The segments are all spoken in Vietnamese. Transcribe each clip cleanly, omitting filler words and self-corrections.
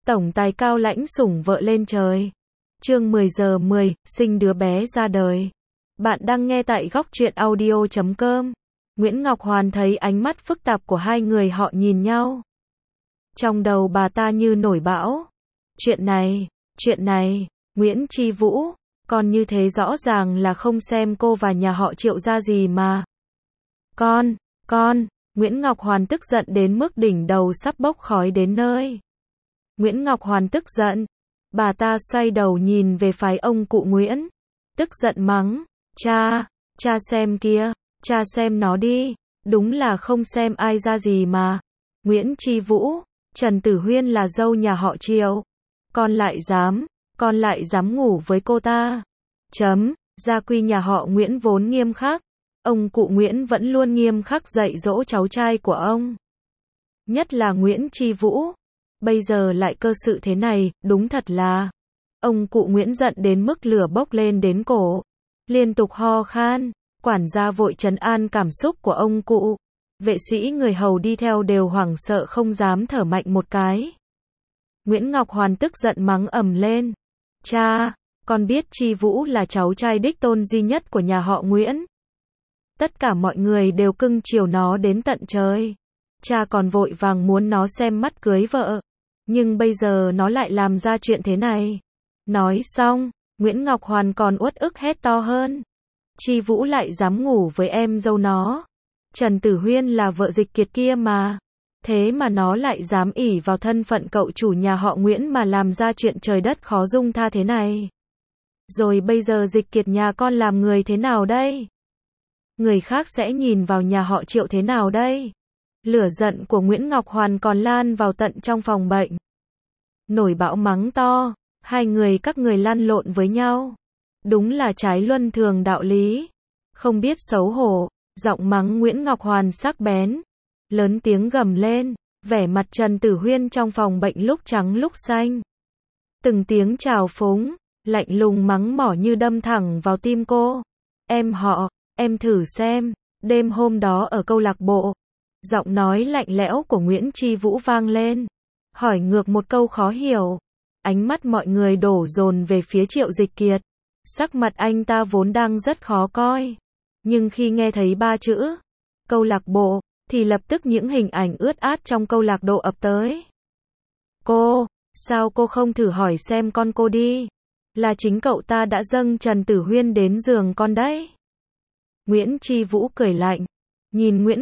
Tổng tài Cao Lãnh sủng vợ lên trời. Chương 10 giờ 10, sinh đứa bé ra đời. Bạn đang nghe tại góc truyện audio.com. Nguyễn Ngọc Hoàn thấy ánh mắt phức tạp của hai người họ nhìn nhau. Trong đầu bà ta như nổi bão. Chuyện này, Nguyễn Chi Vũ, con như thế rõ ràng là không xem cô và nhà họ Triệu ra gì mà. Con, Nguyễn Ngọc Hoàn tức giận đến mức đỉnh đầu sắp bốc khói đến nơi. Nguyễn Ngọc Hoàn tức giận. Bà ta xoay đầu nhìn về phái ông cụ Nguyễn. Tức giận mắng. Cha xem kia, cha xem nó đi. Đúng là không xem ai ra gì mà. Nguyễn Chi Vũ, Trần Tử Huyên là dâu nhà họ Triệu. Con lại dám ngủ với cô ta. Gia quy nhà họ Nguyễn vốn nghiêm khắc. Ông cụ Nguyễn vẫn luôn nghiêm khắc dạy dỗ cháu trai của ông. Nhất là Nguyễn Chi Vũ. Bây giờ lại cơ sự thế này, đúng thật là. Ông cụ Nguyễn giận đến mức lửa bốc lên đến cổ. Liên tục ho khan, quản gia vội trấn an cảm xúc của ông cụ. Vệ sĩ người hầu đi theo đều hoảng sợ không dám thở mạnh một cái. Nguyễn Ngọc Hoàn tức giận mắng ầm lên. Cha, con biết Chi Vũ là cháu trai đích tôn duy nhất của nhà họ Nguyễn. Tất cả mọi người đều cưng chiều nó đến tận trời. Cha còn vội vàng muốn nó xem mắt cưới vợ. Nhưng bây giờ nó lại làm ra chuyện thế này. Nói xong, Nguyễn Ngọc Hoàn còn uất ức hét to hơn. Chi Vũ lại dám ngủ với em dâu nó. Trần Tử Huyên là vợ Dịch Kiệt kia mà. Thế mà nó lại dám ỷ vào thân phận cậu chủ nhà họ Nguyễn mà làm ra chuyện trời đất khó dung tha thế này. Rồi bây giờ Dịch Kiệt nhà con làm người thế nào đây? Người khác sẽ nhìn vào nhà họ Triệu thế nào đây? Lửa giận của Nguyễn Ngọc Hoàn còn lan vào tận trong phòng bệnh. Nổi bão mắng to, các người lăn lộn với nhau. Đúng là trái luân thường đạo lý. Không biết xấu hổ, giọng mắng Nguyễn Ngọc Hoàn sắc bén. Lớn tiếng gầm lên, vẻ mặt Trần Tử Huyên trong phòng bệnh lúc trắng lúc xanh. Từng tiếng trào phúng, lạnh lùng mắng mỏ như đâm thẳng vào tim cô. Em thử xem, đêm hôm đó ở câu lạc bộ. Giọng nói lạnh lẽo của Nguyễn Chi Vũ vang lên. Hỏi ngược một câu khó hiểu. Ánh mắt mọi người đổ dồn về phía Triệu Dịch Kiệt. Sắc mặt anh ta vốn đang rất khó coi. Nhưng khi nghe thấy ba chữ câu lạc bộ, thì lập tức những hình ảnh ướt át trong câu lạc bộ ập tới. Sao cô không thử hỏi xem con cô đi? Là chính cậu ta đã dâng Trần Tử Huyên đến giường con đấy. Nguyễn Chi Vũ cười lạnh. Nhìn Nguyễn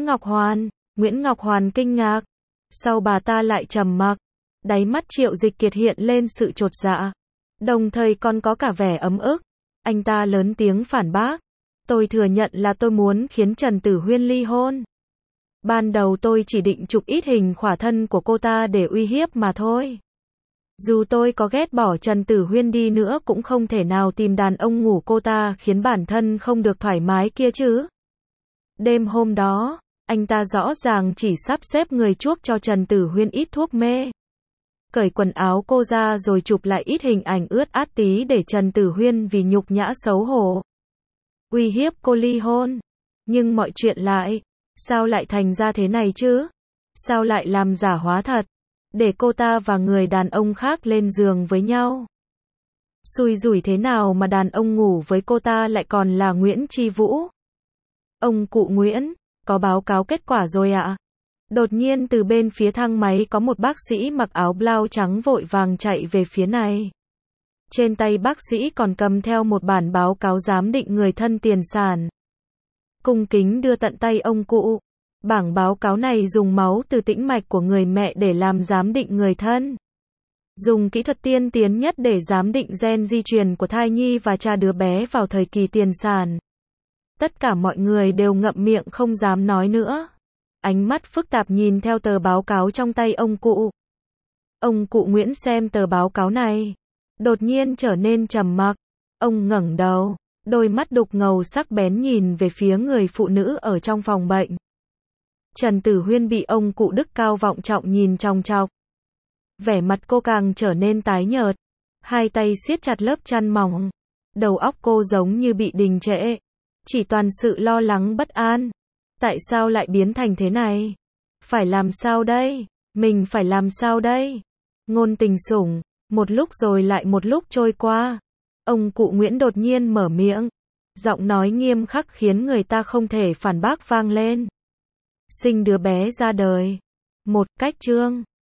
Ngọc Hoàn kinh ngạc. Sau bà ta lại trầm mặc. Đáy mắt Triệu Dịch Kiệt hiện lên sự chột dạ. Đồng thời còn có cả vẻ ấm ức. Anh ta lớn tiếng phản bác. Tôi thừa nhận là tôi muốn khiến Trần Tử Huyên ly hôn. Ban đầu tôi chỉ định chụp ít hình khỏa thân của cô ta để uy hiếp mà thôi. Dù tôi có ghét bỏ Trần Tử Huyên đi nữa cũng không thể nào tìm đàn ông ngủ cô ta khiến bản thân không được thoải mái kia chứ. Đêm hôm đó, anh ta rõ ràng chỉ sắp xếp người chuốc cho Trần Tử Huyên ít thuốc mê. Cởi quần áo cô ra rồi chụp lại ít hình ảnh ướt át tí để Trần Tử Huyên vì nhục nhã xấu hổ. Uy hiếp cô ly hôn. Nhưng mọi chuyện sao lại thành ra thế này chứ? Sao lại làm giả hóa thật? Để cô ta và người đàn ông khác lên giường với nhau. Xui rủi thế nào mà đàn ông ngủ với cô ta lại còn là Nguyễn Chi Vũ? Ông cụ Nguyễn, có báo cáo kết quả rồi ạ? Đột nhiên từ bên phía thang máy có một bác sĩ mặc áo blau trắng vội vàng chạy về phía này. Trên tay bác sĩ còn cầm theo một bản báo cáo giám định người thân tiền sản. Cung kính đưa tận tay ông cụ. Bảng báo cáo này dùng máu từ tĩnh mạch của người mẹ để làm giám định người thân. Dùng kỹ thuật tiên tiến nhất để giám định gen di truyền của thai nhi và cha đứa bé vào thời kỳ tiền sản. Tất cả mọi người đều ngậm miệng không dám nói nữa. Ánh mắt phức tạp nhìn theo tờ báo cáo trong tay ông cụ. Ông cụ Nguyễn xem tờ báo cáo này. Đột nhiên trở nên trầm mặc. Ông ngẩng đầu. Đôi mắt đục ngầu sắc bén nhìn về phía người phụ nữ ở trong phòng bệnh. Trần Tử Huyên bị ông cụ đức cao vọng trọng nhìn chòng chọc. Vẻ mặt cô càng trở nên tái nhợt. Hai tay siết chặt lớp chăn mỏng. Đầu óc cô giống như bị đình trệ. Chỉ toàn sự lo lắng bất an. Tại sao lại biến thành thế này? Phải làm sao đây? Mình phải làm sao đây? Ngôn tình sủng, một lúc rồi lại một lúc trôi qua. Ông cụ Nguyễn đột nhiên mở miệng. Giọng nói nghiêm khắc khiến người ta không thể phản bác vang lên. Sinh đứa bé ra đời. Một cách chương.